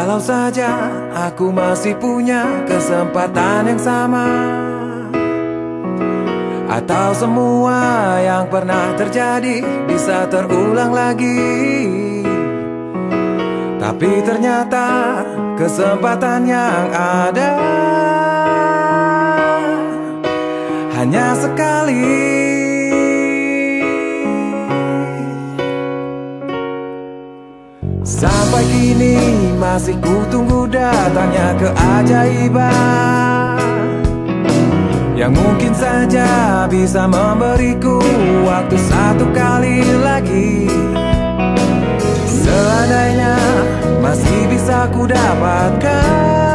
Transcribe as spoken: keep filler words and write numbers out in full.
Kalau saja aku masih punya kesempatan yang sama, atau semua yang pernah terjadi bisa terulang lagi. Tapi ternyata kesempatan yang ada hanya sekali. Sampai kini masih ku tunggu datangnya keajaiban yang mungkin saja bisa memberiku waktu satu kali lagi. Seandainya masih bisa ku dapatkan